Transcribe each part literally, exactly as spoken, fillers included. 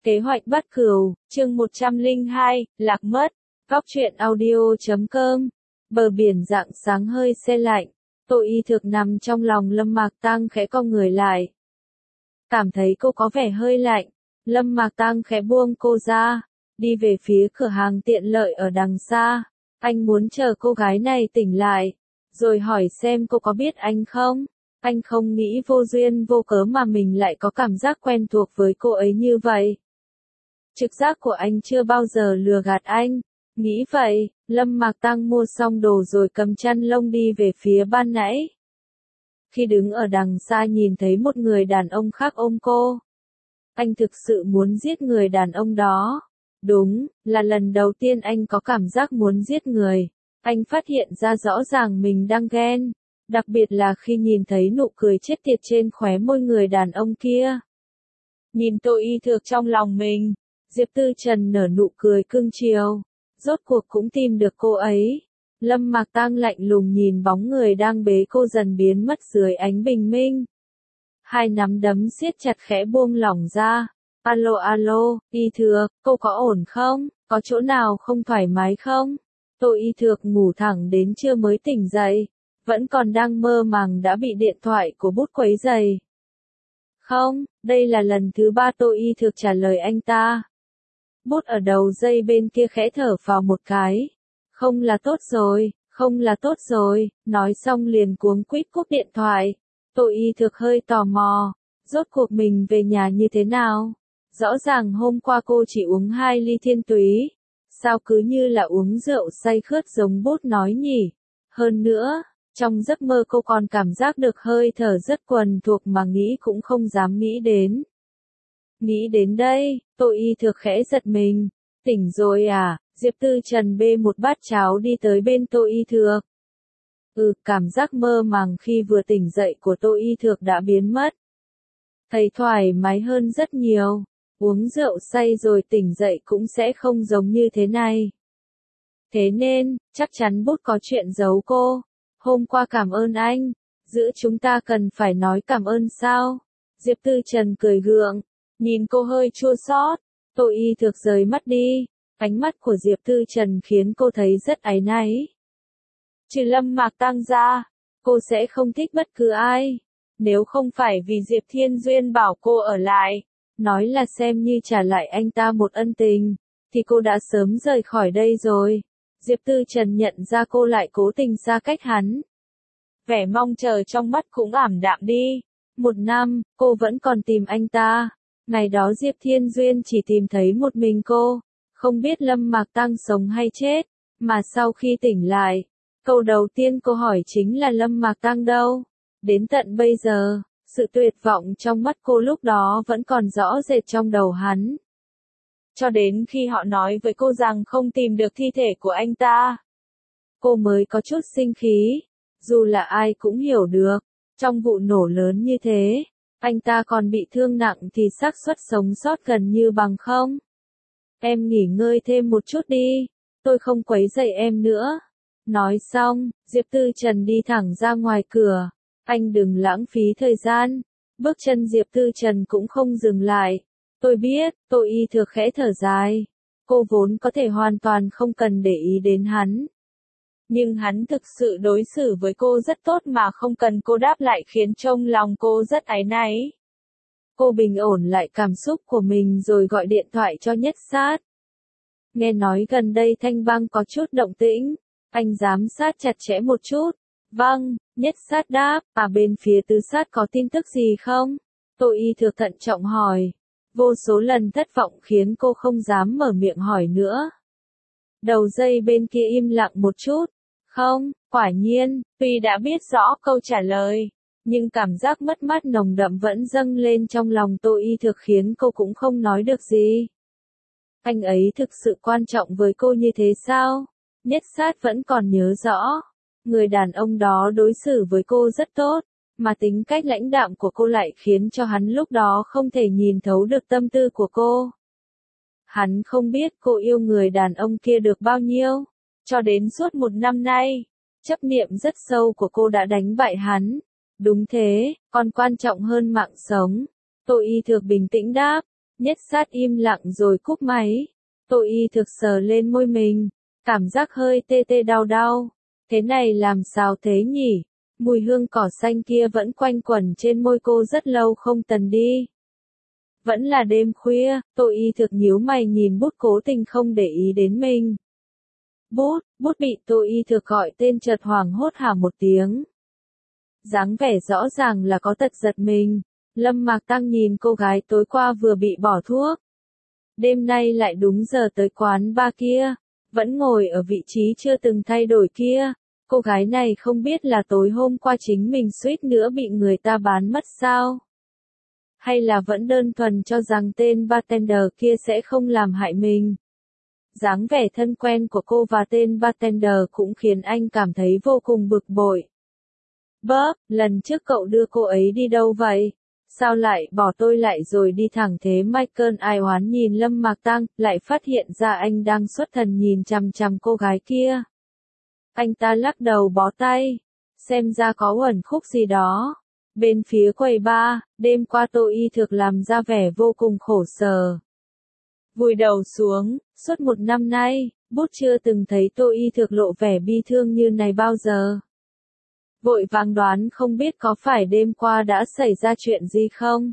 Kế hoạch bắt cừu, chương một trăm lẻ hai, lạc mất. Góc truyện audio chấm com. Bờ biển rạng sáng hơi se lạnh. Tô Y Thực nằm trong lòng Lâm Mạc Tăng khẽ cong người lại. Cảm thấy cô có vẻ hơi lạnh. Lâm Mạc Tăng khẽ buông cô ra, đi về phía cửa hàng tiện lợi ở đằng xa. Anh muốn chờ cô gái này tỉnh lại, rồi hỏi xem cô có biết anh không. Anh không nghĩ vô duyên vô cớ mà mình lại có cảm giác quen thuộc với cô ấy như vậy. Trực giác của anh chưa bao giờ lừa gạt anh. Nghĩ vậy, Lâm Mạc Tăng mua xong đồ rồi cầm chăn lông đi về phía ban nãy. Khi đứng ở đằng xa nhìn thấy một người đàn ông khác ôm cô. Anh thực sự muốn giết người đàn ông đó. Đúng, là lần đầu tiên anh có cảm giác muốn giết người. Anh phát hiện ra rõ ràng mình đang ghen. Đặc biệt là khi nhìn thấy nụ cười chết tiệt trên khóe môi người đàn ông kia. Nhìn Tô Y Thực trong lòng mình, Diệp Tư Trần nở nụ cười cưng chiều. Rốt cuộc cũng tìm được cô ấy. Lâm Mạc Tăng lạnh lùng nhìn bóng người đang bế cô dần biến mất dưới ánh bình minh. Hai nắm đấm siết chặt khẽ buông lỏng ra. Alo alo, Y Thực, cô có ổn không? Có chỗ nào không thoải mái không? Tô Y Thực ngủ thẳng đến trưa mới tỉnh dậy. Vẫn còn đang mơ màng đã bị điện thoại của Bút quấy rầy. Không, đây là lần thứ ba Tô Y Thực trả lời anh ta. Bút ở đầu dây bên kia khẽ thở vào một cái. Không là tốt rồi, không là tốt rồi, nói xong liền cuống quýt cúp điện thoại. Tô Y Thực hơi tò mò, rốt cuộc mình về nhà như thế nào? Rõ ràng hôm qua cô chỉ uống hai ly thiên túy. Sao cứ như là uống rượu say khướt giống Bút nói nhỉ? Hơn nữa, trong giấc mơ cô còn cảm giác được hơi thở rất quần thuộc mà nghĩ cũng không dám nghĩ đến. Nghĩ đến đây, Tô Y Thực khẽ giật mình. Tỉnh rồi à? Diệp Tư Trần bê một bát cháo đi tới bên Tô Y Thực. Ừ, cảm giác mơ màng khi vừa tỉnh dậy của Tô Y Thực đã biến mất. Thấy thoải mái hơn rất nhiều. Uống rượu say rồi tỉnh dậy cũng sẽ không giống như thế này. Thế nên, chắc chắn Bút có chuyện giấu cô. Hôm qua cảm ơn anh. Giữa chúng ta cần phải nói cảm ơn sao? Diệp Tư Trần cười gượng. Nhìn cô hơi chua xót. Tô Y Thực rời mắt đi. Ánh mắt của Diệp Tư Trần khiến cô thấy rất áy náy. Trừ Lâm Mạc Tăng ra, cô sẽ không thích bất cứ ai. Nếu không phải vì Diệp Thiên Duyên bảo cô ở lại, nói là xem như trả lại anh ta một ân tình, thì cô đã sớm rời khỏi đây rồi. Diệp Tư Trần nhận ra cô lại cố tình xa cách hắn. Vẻ mong chờ trong mắt cũng ảm đạm đi. Một năm, cô vẫn còn tìm anh ta. Ngày đó Diệp Thiên Duyên chỉ tìm thấy một mình cô. Không biết Lâm Mạc Tăng sống hay chết. Mà sau khi tỉnh lại, câu đầu tiên cô hỏi chính là Lâm Mạc Tăng đâu. Đến tận bây giờ, sự tuyệt vọng trong mắt cô lúc đó vẫn còn rõ rệt trong đầu hắn. Cho đến khi họ nói với cô rằng không tìm được thi thể của anh ta, cô mới có chút sinh khí. Dù là ai cũng hiểu được, trong vụ nổ lớn như thế, anh ta còn bị thương nặng thì xác suất sống sót gần như bằng không. Em nghỉ ngơi thêm một chút đi, tôi không quấy rầy em nữa. Nói xong, Diệp Tư Trần đi thẳng ra ngoài cửa. Anh đừng lãng phí thời gian. Bước chân Diệp Tư Trần cũng không dừng lại. Tôi biết, Tô Y Thực khẽ thở dài. Cô vốn có thể hoàn toàn không cần để ý đến hắn. Nhưng hắn thực sự đối xử với cô rất tốt mà không cần cô đáp lại khiến trong lòng cô rất áy náy. Cô bình ổn lại cảm xúc của mình rồi gọi điện thoại cho Nhất Sát. Nghe nói gần đây Thanh Bang có chút động tĩnh. Anh giám sát chặt chẽ một chút. Vâng, Nhất Sát đáp. À, bên phía Tứ Sát có tin tức gì không? Tô Y Thực thận trọng hỏi. Vô số lần thất vọng khiến cô không dám mở miệng hỏi nữa. Đầu dây bên kia im lặng một chút. Không, quả nhiên, tuy đã biết rõ câu trả lời, nhưng cảm giác mất mát nồng đậm vẫn dâng lên trong lòng Tô Y Thực khiến cô cũng không nói được gì. Anh ấy thực sự quan trọng với cô như thế sao? Nhất Sát vẫn còn nhớ rõ. Người đàn ông đó đối xử với cô rất tốt, mà tính cách lãnh đạm của cô lại khiến cho hắn lúc đó không thể nhìn thấu được tâm tư của cô. Hắn không biết cô yêu người đàn ông kia được bao nhiêu. Cho đến suốt một năm nay, chấp niệm rất sâu của cô đã đánh bại hắn. Đúng thế, còn quan trọng hơn mạng sống. Tô Y Thực bình tĩnh đáp. Nhất sát im lặng rồi cúp máy. Tô Y Thực sờ lên môi mình, cảm giác hơi tê tê đau đau. Thế này làm sao thế nhỉ? Mùi hương cỏ xanh kia vẫn quanh quẩn trên môi cô rất lâu không tần đi. Vẫn là đêm khuya, Tô Y Thực nhíu mày nhìn bút cố tình không để ý đến mình. Bút, bút bị Tô Y Thực gọi tên chợt hoảng hốt hả một tiếng. Dáng vẻ rõ ràng là có tật giật mình. Lâm Mạc Tăng nhìn cô gái tối qua vừa bị bỏ thuốc. Đêm nay lại đúng giờ tới quán bar kia, vẫn ngồi ở vị trí chưa từng thay đổi kia. Cô gái này không biết là tối hôm qua chính mình suýt nữa bị người ta bán mất sao? Hay là vẫn đơn thuần cho rằng tên bartender kia sẽ không làm hại mình? Dáng vẻ thân quen của cô và tên bartender cũng khiến anh cảm thấy vô cùng bực bội. Bob, lần trước cậu đưa cô ấy đi đâu vậy? Sao lại bỏ tôi lại rồi đi thẳng thế? Michael ai oán nhìn Lâm Mạc Tăng, lại phát hiện ra anh đang xuất thần nhìn chằm chằm cô gái kia. Anh ta lắc đầu bó tay, xem ra có uẩn khúc gì đó. Bên phía quầy bar, đêm qua Tô Y Thực làm ra vẻ vô cùng khổ sở. Vùi đầu xuống, suốt một năm nay, bút chưa từng thấy Tô Y Thực lộ vẻ bi thương như này bao giờ. Vội vàng đoán không biết có phải đêm qua đã xảy ra chuyện gì không?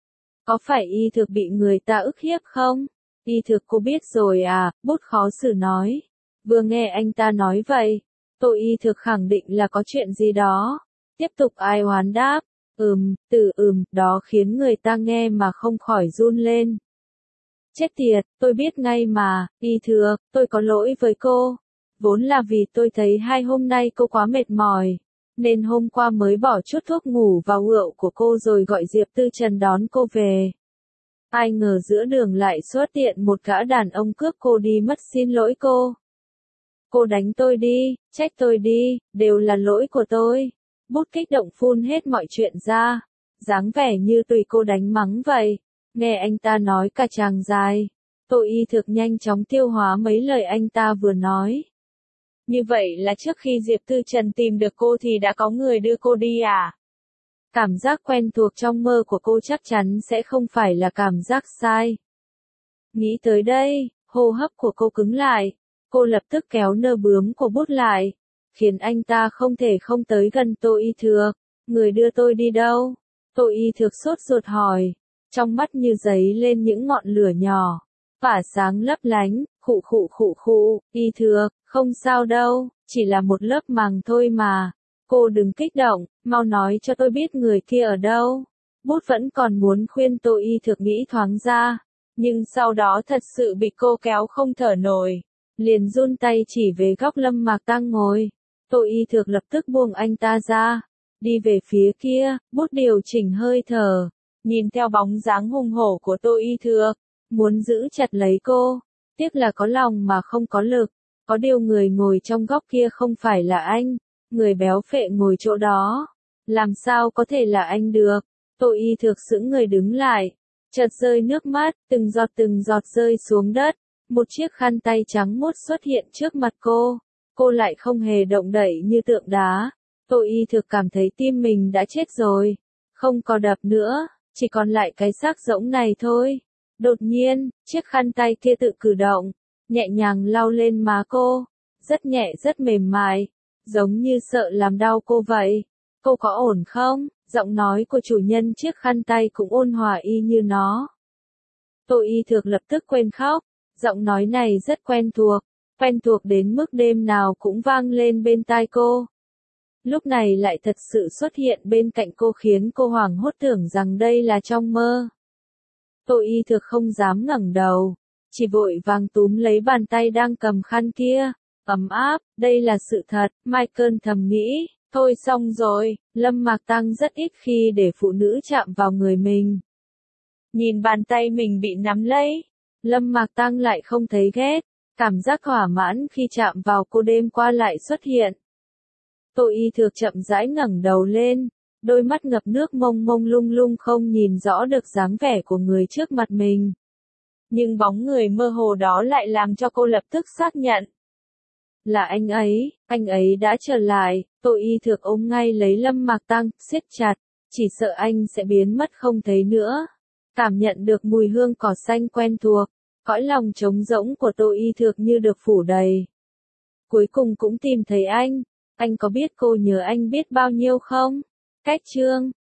Có phải Y Thực bị người ta ức hiếp không? Y Thực cô biết rồi à, bút khó xử nói. Vừa nghe anh ta nói vậy, Tô Y Thực khẳng định là có chuyện gì đó. Tiếp tục ai oán đáp, ừm, từ ừm, đó khiến người ta nghe mà không khỏi run lên. Chết tiệt, tôi biết ngay mà, Y Thực, tôi có lỗi với cô. Vốn là vì tôi thấy hai hôm nay cô quá mệt mỏi, nên hôm qua mới bỏ chút thuốc ngủ vào rượu của cô rồi gọi Diệp Tư Trần đón cô về. Ai ngờ giữa đường lại xuất hiện một gã đàn ông cướp cô đi mất, xin lỗi cô. Cô đánh tôi đi, trách tôi đi, đều là lỗi của tôi. Bút kích động phun hết mọi chuyện ra, dáng vẻ như tùy cô đánh mắng vậy. Nghe anh ta nói cả chàng dài, Tô Y Thực nhanh chóng tiêu hóa mấy lời anh ta vừa nói. Như vậy là trước khi Diệp Tư Trần tìm được cô thì đã có người đưa cô đi à? Cảm giác quen thuộc trong mơ của cô chắc chắn sẽ không phải là cảm giác sai. Nghĩ tới đây, hô hấp của cô cứng lại. Cô lập tức kéo nơ bướm của bút lại, khiến anh ta không thể không tới gần Tô Y Thực. Người đưa tôi đi đâu? Tô Y Thực sốt ruột hỏi, trong mắt như giấy lên những ngọn lửa nhỏ, tỏa sáng lấp lánh, khụ khụ khụ khụ, Y Thực, không sao đâu, chỉ là một lớp màng thôi mà. Cô đừng kích động, mau nói cho tôi biết người kia ở đâu. Bút vẫn còn muốn khuyên Tô Y Thực nghĩ thoáng ra, nhưng sau đó thật sự bị cô kéo không thở nổi. Liền run tay chỉ về góc Lâm Mạc Tăng ngồi. Tô Y Thực lập tức buông anh ta ra, đi về phía kia, bút điều chỉnh hơi thở, nhìn theo bóng dáng hùng hổ của Tô Y Thực, muốn giữ chặt lấy cô, tiếc là có lòng mà không có lực. Có điều người ngồi trong góc kia không phải là anh, người béo phệ ngồi chỗ đó, làm sao có thể là anh được? Tô Y Thực sững người đứng lại, chợt rơi nước mắt, từng giọt từng giọt rơi xuống đất. Một chiếc khăn tay trắng muốt xuất hiện trước mặt cô, cô lại không hề động đậy như tượng đá. Tô Y Thực cảm thấy tim mình đã chết rồi, không có đập nữa, chỉ còn lại cái xác rỗng này thôi. Đột nhiên, chiếc khăn tay kia tự cử động, nhẹ nhàng lau lên má cô, rất nhẹ rất mềm mại, giống như sợ làm đau cô vậy. Cô có ổn không? Giọng nói của chủ nhân chiếc khăn tay cũng ôn hòa y như nó. Tô Y Thực lập tức quên khóc. Giọng nói này rất quen thuộc, quen thuộc đến mức đêm nào cũng vang lên bên tai cô. Lúc này lại thật sự xuất hiện bên cạnh cô khiến cô hoảng hốt tưởng rằng đây là trong mơ. Tô Y Thực không dám ngẩng đầu, chỉ vội vàng túm lấy bàn tay đang cầm khăn kia, ấm áp, đây là sự thật, Michael thầm nghĩ, thôi xong rồi, Lâm Mạc Tăng rất ít khi để phụ nữ chạm vào người mình. Nhìn bàn tay mình bị nắm lấy, Lâm Mạc Tăng lại không thấy ghét, cảm giác thỏa mãn khi chạm vào cô đêm qua lại xuất hiện. Tô Y Thực chậm rãi ngẩng đầu lên, đôi mắt ngập nước mông mông lung lung không nhìn rõ được dáng vẻ của người trước mặt mình. Nhưng bóng người mơ hồ đó lại làm cho cô lập tức xác nhận. Là anh ấy, anh ấy đã trở lại. Tô Y Thực ôm ngay lấy Lâm Mạc Tăng, siết chặt, chỉ sợ anh sẽ biến mất không thấy nữa. Cảm nhận được mùi hương cỏ xanh quen thuộc, cõi lòng trống rỗng của Tô Y Thược như được phủ đầy. Cuối cùng cũng tìm thấy anh, anh có biết cô nhớ anh biết bao nhiêu không? Cách chương